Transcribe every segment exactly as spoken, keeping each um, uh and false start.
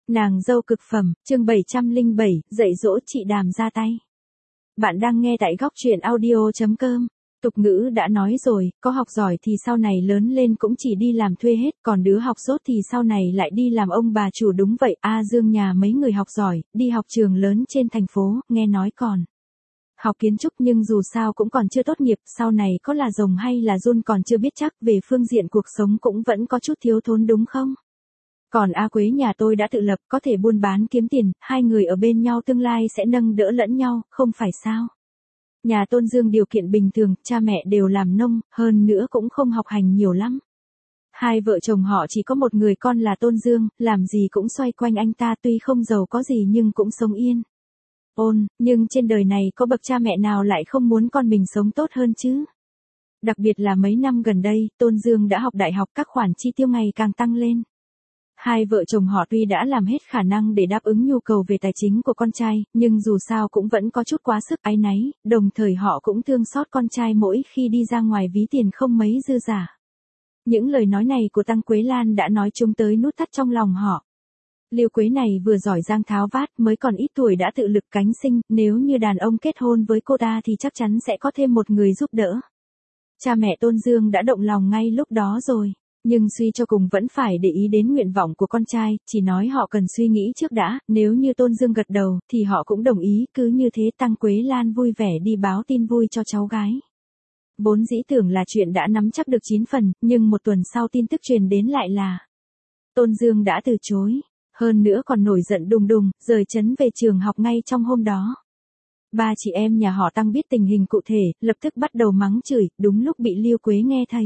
Nàng dâu cực phẩm, chương bảy trăm lẻ bảy, dạy dỗ chị Đàm ra tay. Bạn đang nghe tại góc truyện audio chấm com. Tục ngữ đã nói rồi, có học giỏi thì sau này lớn lên cũng chỉ đi làm thuê hết, còn đứa học dốt thì sau này lại đi làm ông bà chủ. Đúng vậy, A Dương nhà mấy người học giỏi, đi học trường lớn trên thành phố, nghe nói còn học kiến trúc, nhưng dù sao cũng còn chưa tốt nghiệp, sau này có là rồng hay là giun còn chưa biết chắc, về phương diện cuộc sống cũng vẫn có chút thiếu thốn đúng không? Còn A Quế nhà tôi đã tự lập, có thể buôn bán kiếm tiền, hai người ở bên nhau tương lai sẽ nâng đỡ lẫn nhau, không phải sao? Nhà Tôn Dương điều kiện bình thường, cha mẹ đều làm nông, hơn nữa cũng không học hành nhiều lắm. Hai vợ chồng họ chỉ có một người con là Tôn Dương, làm gì cũng xoay quanh anh ta, tuy không giàu có gì nhưng cũng sống yên ổn, nhưng trên đời này có bậc cha mẹ nào lại không muốn con mình sống tốt hơn chứ? Đặc biệt là mấy năm gần đây, Tôn Dương đã học đại học, các khoản chi tiêu ngày càng tăng lên. Hai vợ chồng họ tuy đã làm hết khả năng để đáp ứng nhu cầu về tài chính của con trai, nhưng dù sao cũng vẫn có chút quá sức áy náy, đồng thời họ cũng thương xót con trai mỗi khi đi ra ngoài ví tiền không mấy dư giả. Những lời nói này của Tăng Quế Lan đã nói chúng tới nút thắt trong lòng họ. Liêu Quế này vừa giỏi giang tháo vát, mới còn ít tuổi đã tự lực cánh sinh, nếu như đàn ông kết hôn với cô ta thì chắc chắn sẽ có thêm một người giúp đỡ. Cha mẹ Tôn Dương đã động lòng ngay lúc đó rồi. Nhưng suy cho cùng vẫn phải để ý đến nguyện vọng của con trai, chỉ nói họ cần suy nghĩ trước đã, nếu như Tôn Dương gật đầu, thì họ cũng đồng ý, cứ như thế Tăng Quế Lan vui vẻ đi báo tin vui cho cháu gái. Vốn dĩ tưởng là chuyện đã nắm chắc được chín phần, nhưng một tuần sau tin tức truyền đến lại là Tôn Dương đã từ chối, hơn nữa còn nổi giận đùng đùng, rời trấn về trường học ngay trong hôm đó. Ba chị em nhà họ Tăng biết tình hình cụ thể, lập tức bắt đầu mắng chửi, đúng lúc bị Liêu Quế nghe thấy.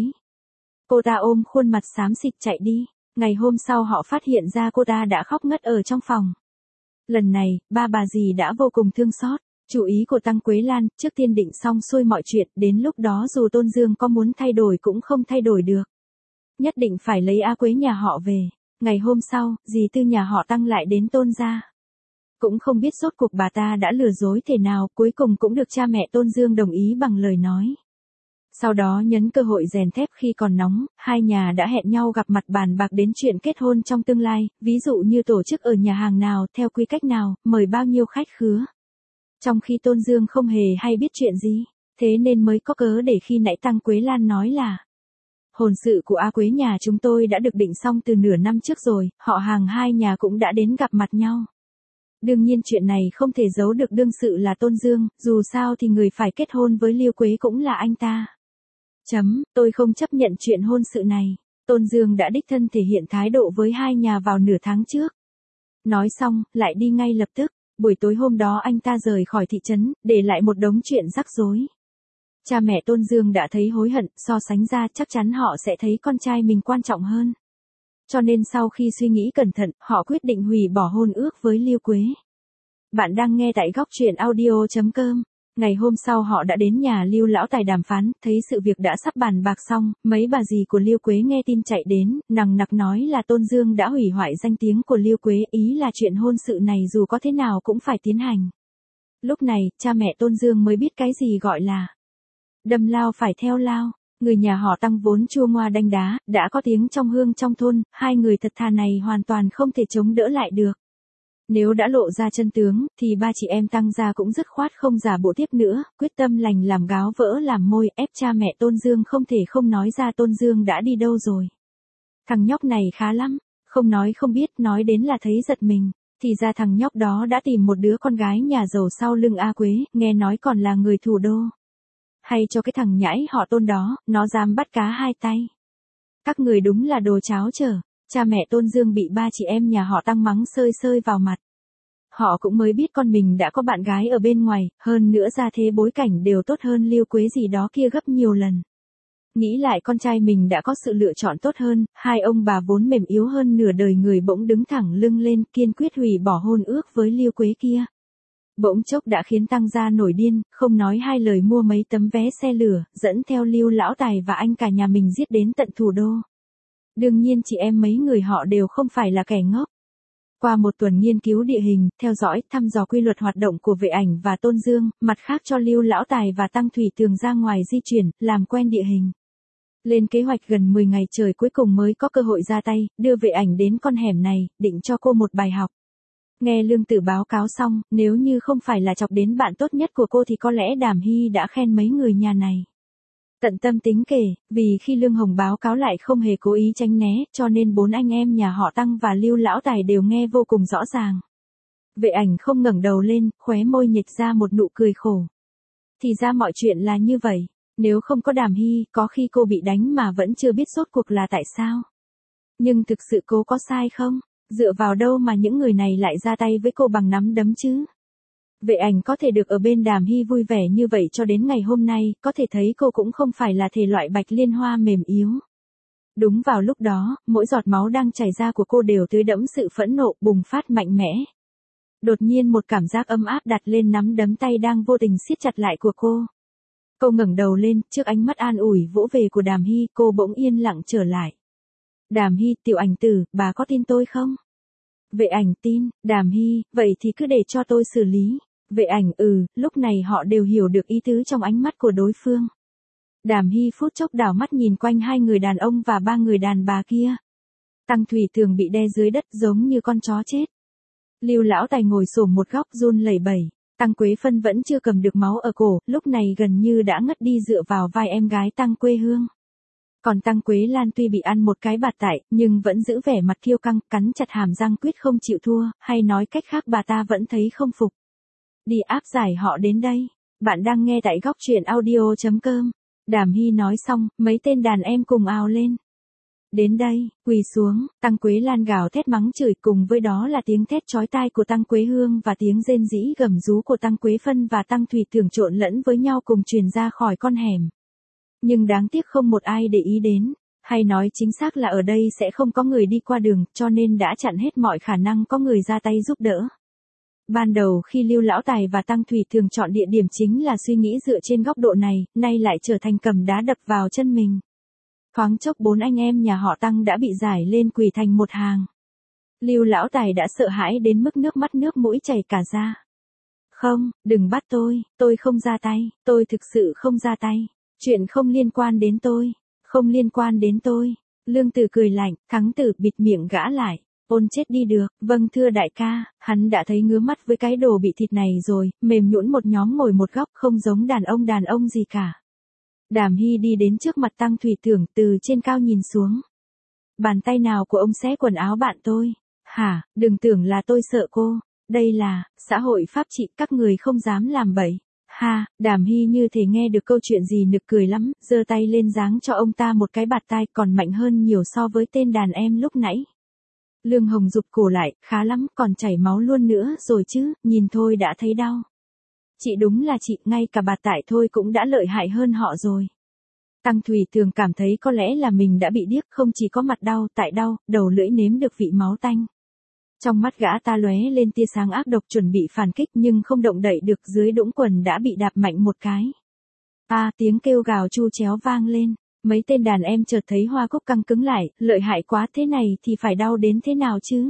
Cô ta ôm khuôn mặt xám xịt chạy đi. Ngày hôm sau họ phát hiện ra cô ta đã khóc ngất ở trong phòng. Lần này, ba bà dì đã vô cùng thương xót. Chủ ý của Tăng Quế Lan, trước tiên định xong xuôi mọi chuyện, đến lúc đó dù Tôn Dương có muốn thay đổi cũng không thay đổi được. Nhất định phải lấy A Quế nhà họ về. Ngày hôm sau, dì Tư nhà họ Tăng lại đến Tôn gia. Cũng không biết rốt cuộc bà ta đã lừa dối thế nào, cuối cùng cũng được cha mẹ Tôn Dương đồng ý bằng lời nói. Sau đó nhấn cơ hội rèn thép khi còn nóng, hai nhà đã hẹn nhau gặp mặt bàn bạc đến chuyện kết hôn trong tương lai, ví dụ như tổ chức ở nhà hàng nào, theo quy cách nào, mời bao nhiêu khách khứa. Trong khi Tôn Dương không hề hay biết chuyện gì, thế nên mới có cớ để khi nãy Tăng Quế Lan nói là hôn sự của A Quế nhà chúng tôi đã được định xong từ nửa năm trước rồi, họ hàng hai nhà cũng đã đến gặp mặt nhau. Đương nhiên chuyện này không thể giấu được đương sự là Tôn Dương, dù sao thì người phải kết hôn với Liêu Quế cũng là anh ta. Chấm, tôi không chấp nhận chuyện hôn sự này. Tôn Dương đã đích thân thể hiện thái độ với hai nhà vào nửa tháng trước. Nói xong, lại đi ngay lập tức. Buổi tối hôm đó anh ta rời khỏi thị trấn, để lại một đống chuyện rắc rối. Cha mẹ Tôn Dương đã thấy hối hận, so sánh ra chắc chắn họ sẽ thấy con trai mình quan trọng hơn. Cho nên sau khi suy nghĩ cẩn thận, họ quyết định hủy bỏ hôn ước với Liêu Quế. Bạn đang nghe tại góc truyện audio chấm com. Ngày hôm sau họ đã đến nhà Lưu lão tài đàm phán, thấy sự việc đã sắp bàn bạc xong, mấy bà dì của Liêu Quế nghe tin chạy đến, nằng nặc nói là Tôn Dương đã hủy hoại danh tiếng của Liêu Quế, ý là chuyện hôn sự này dù có thế nào cũng phải tiến hành. Lúc này, cha mẹ Tôn Dương mới biết cái gì gọi là đâm lao phải theo lao. Người nhà họ Tăng vốn chua ngoa đanh đá, đã có tiếng trong hương trong thôn, hai người thật thà này hoàn toàn không thể chống đỡ lại được. Nếu đã lộ ra chân tướng, thì ba chị em Tăng gia cũng dứt khoát không giả bộ tiếp nữa, quyết tâm lành làm gáo vỡ làm môi, ép cha mẹ Tôn Dương không thể không nói ra Tôn Dương đã đi đâu rồi. Thằng nhóc này khá lắm, không nói không biết, nói đến là thấy giật mình, thì ra thằng nhóc đó đã tìm một đứa con gái nhà giàu sau lưng A Quế, nghe nói còn là người thủ đô. Hay cho cái thằng nhãi họ Tôn đó, nó dám bắt cá hai tay. Các người đúng là đồ cháo trở. Cha mẹ Tôn Dương bị ba chị em nhà họ Tăng mắng sơi sơi vào mặt. Họ cũng mới biết con mình đã có bạn gái ở bên ngoài, hơn nữa ra thế bối cảnh đều tốt hơn Liêu Quế gì đó kia gấp nhiều lần. Nghĩ lại con trai mình đã có sự lựa chọn tốt hơn, hai ông bà vốn mềm yếu hơn nửa đời người bỗng đứng thẳng lưng lên, kiên quyết hủy bỏ hôn ước với Liêu Quế kia. Bỗng chốc đã khiến Tăng gia nổi điên, không nói hai lời mua mấy tấm vé xe lửa, dẫn theo Lưu lão tài và anh cả nhà mình giết đến tận thủ đô. Đương nhiên chị em mấy người họ đều không phải là kẻ ngốc. Qua một tuần nghiên cứu địa hình, theo dõi, thăm dò quy luật hoạt động của Vệ Ảnh và Tôn Dương, mặt khác cho Lưu lão tài và Tăng Thủy Tường ra ngoài di chuyển, làm quen địa hình. Lên kế hoạch gần mười ngày trời cuối cùng mới có cơ hội ra tay, đưa Vệ Ảnh đến con hẻm này, định cho cô một bài học. Nghe Lương Tử báo cáo xong, nếu như không phải là chọc đến bạn tốt nhất của cô thì có lẽ Đàm Hy đã khen mấy người nhà này. Tận tâm tính kể, vì khi Lương Hồng báo cáo lại không hề cố ý tránh né, cho nên bốn anh em nhà họ Tăng và Lưu Lão Tài đều nghe vô cùng rõ ràng. Vệ Ảnh không ngẩng đầu lên, khóe môi nhếch ra một nụ cười khổ. Thì ra mọi chuyện là như vậy, nếu không có Đàm Hy, có khi cô bị đánh mà vẫn chưa biết rốt cuộc là tại sao. Nhưng thực sự cô có sai không? Dựa vào đâu mà những người này lại ra tay với cô bằng nắm đấm chứ? Vệ Ảnh có thể được ở bên Đàm Hy vui vẻ như vậy cho đến ngày hôm nay, có thể thấy cô cũng không phải là thể loại bạch liên hoa mềm yếu. Đúng vào lúc đó, mỗi giọt máu đang chảy ra của cô đều tưới đẫm sự phẫn nộ bùng phát mạnh mẽ. Đột nhiên một cảm giác ấm áp đặt lên nắm đấm tay đang vô tình siết chặt lại của cô. Cô ngẩng đầu lên, trước ánh mắt an ủi vỗ về của Đàm Hy, cô bỗng yên lặng trở lại. Đàm Hy, Tiểu Ảnh tử, bà có tin tôi không? Vệ Ảnh tin. Đàm Hy, vậy thì cứ để cho tôi xử lý. Vệ Ảnh ừ, lúc này họ đều hiểu được ý tứ trong ánh mắt của đối phương. Đàm Hy phút chốc đảo mắt nhìn quanh hai người đàn ông và ba người đàn bà kia. Tăng Thủy Thường bị đè dưới đất giống như con chó chết. Lưu Lão Tài ngồi xổm một góc run lẩy bẩy. Tăng Quế Phân vẫn chưa cầm được máu ở cổ, lúc này gần như đã ngất đi dựa vào vai em gái Tăng Quê Hương. Còn Tăng Quế Lan tuy bị ăn một cái bạt tại, nhưng vẫn giữ vẻ mặt kiêu căng, cắn chặt hàm răng quyết không chịu thua, hay nói cách khác bà ta vẫn thấy không phục. Đi áp giải họ đến đây. Bạn đang nghe tại góc truyện audio chấm com. Đàm Hy nói xong, mấy tên đàn em cùng ào lên. Đến đây, quỳ xuống, Tăng Quế Lan gào thét mắng chửi, cùng với đó là tiếng thét chói tai của Tăng Quế Hương và tiếng rên rỉ gầm rú của Tăng Quế Phân và Tăng Thủy Thường trộn lẫn với nhau cùng truyền ra khỏi con hẻm. Nhưng đáng tiếc không một ai để ý đến, hay nói chính xác là ở đây sẽ không có người đi qua đường, cho nên đã chặn hết mọi khả năng có người ra tay giúp đỡ. Ban đầu khi Lưu Lão Tài và Tăng Thủy Thường chọn địa điểm chính là suy nghĩ dựa trên góc độ này, nay lại trở thành cầm đá đập vào chân mình. Thoáng chốc bốn anh em nhà họ Tăng đã bị giải lên quỳ thành một hàng. Lưu Lão Tài đã sợ hãi đến mức nước mắt nước mũi chảy cả ra. Không, đừng bắt tôi, tôi không ra tay, tôi thực sự không ra tay. Chuyện không liên quan đến tôi, không liên quan đến tôi. Lương Tử cười lạnh, Thắng Tử bịt miệng gã lại. Ôn chết đi được, vâng thưa đại ca, hắn đã thấy ngứa mắt với cái đồ bị thịt này rồi, mềm nhũn một nhóm ngồi một góc không giống đàn ông đàn ông gì cả. Đàm Hy đi đến trước mặt Tăng Thủy Thường từ trên cao nhìn xuống. Bàn tay nào của ông xé quần áo bạn tôi? Hả, đừng tưởng là tôi sợ cô, đây là, xã hội pháp trị, các người không dám làm bậy. Ha, Đàm Hy như thể nghe được câu chuyện gì nực cười lắm, giơ tay lên giáng cho ông ta một cái bạt tai còn mạnh hơn nhiều so với tên đàn em lúc nãy. Lương Hồng rụt cổ lại, khá lắm, còn chảy máu luôn nữa rồi chứ, nhìn thôi đã thấy đau. Chị đúng là chị, ngay cả bạt tại thôi cũng đã lợi hại hơn họ rồi. Tăng Thủy Thường cảm thấy có lẽ là mình đã bị điếc, không chỉ có mặt đau, tại đau, đầu lưỡi nếm được vị máu tanh. Trong mắt gã ta lóe lên tia sáng ác độc chuẩn bị phản kích nhưng không động đậy được, dưới đũng quần đã bị đạp mạnh một cái. À, tiếng kêu gào chu chéo vang lên, mấy tên đàn em chợt thấy hoa cúc căng cứng lại, lợi hại quá, thế này thì phải đau đến thế nào chứ?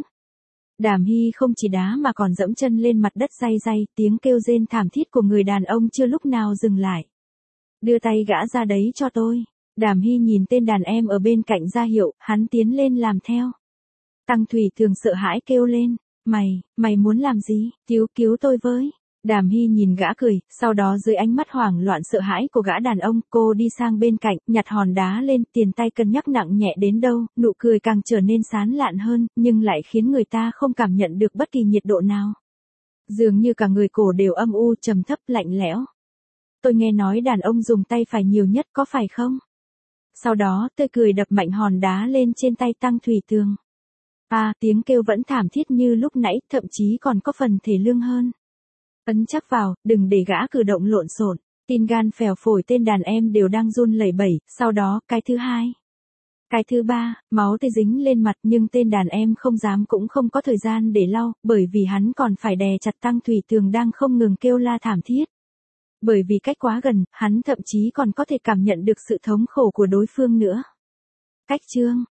Đàm Hy không chỉ đá mà còn dẫm chân lên mặt đất day day, tiếng kêu rên thảm thiết của người đàn ông chưa lúc nào dừng lại. Đưa tay gã ra đấy cho tôi. Đàm Hy nhìn tên đàn em ở bên cạnh ra hiệu, hắn tiến lên làm theo. Tăng Thủy Thường sợ hãi kêu lên, mày, mày muốn làm gì, cứu cứu tôi với. Đàm Hy nhìn gã cười, sau đó dưới ánh mắt hoảng loạn sợ hãi của gã đàn ông, cô đi sang bên cạnh, nhặt hòn đá lên, tiền tay cân nhắc nặng nhẹ đến đâu, nụ cười càng trở nên sán lạn hơn, nhưng lại khiến người ta không cảm nhận được bất kỳ nhiệt độ nào. Dường như cả người cổ đều âm u, trầm thấp, lạnh lẽo. Tôi nghe nói đàn ông dùng tay phải nhiều nhất, có phải không? Sau đó, tươi cười đập mạnh hòn đá lên trên tay Tăng Thủy Thường. À, tiếng kêu vẫn thảm thiết như lúc nãy, thậm chí còn có phần thể lương hơn. Ấn chắc vào, đừng để gã cử động lộn xộn. Tin gan phèo phổi tên đàn em đều đang run lẩy bẩy, sau đó, cái thứ hai. Cái thứ ba, máu tê dính lên mặt nhưng tên đàn em không dám cũng không có thời gian để lau, bởi vì hắn còn phải đè chặt Tăng Thủy Thường đang không ngừng kêu la thảm thiết. Bởi vì cách quá gần, hắn thậm chí còn có thể cảm nhận được sự thống khổ của đối phương nữa. Cách chương,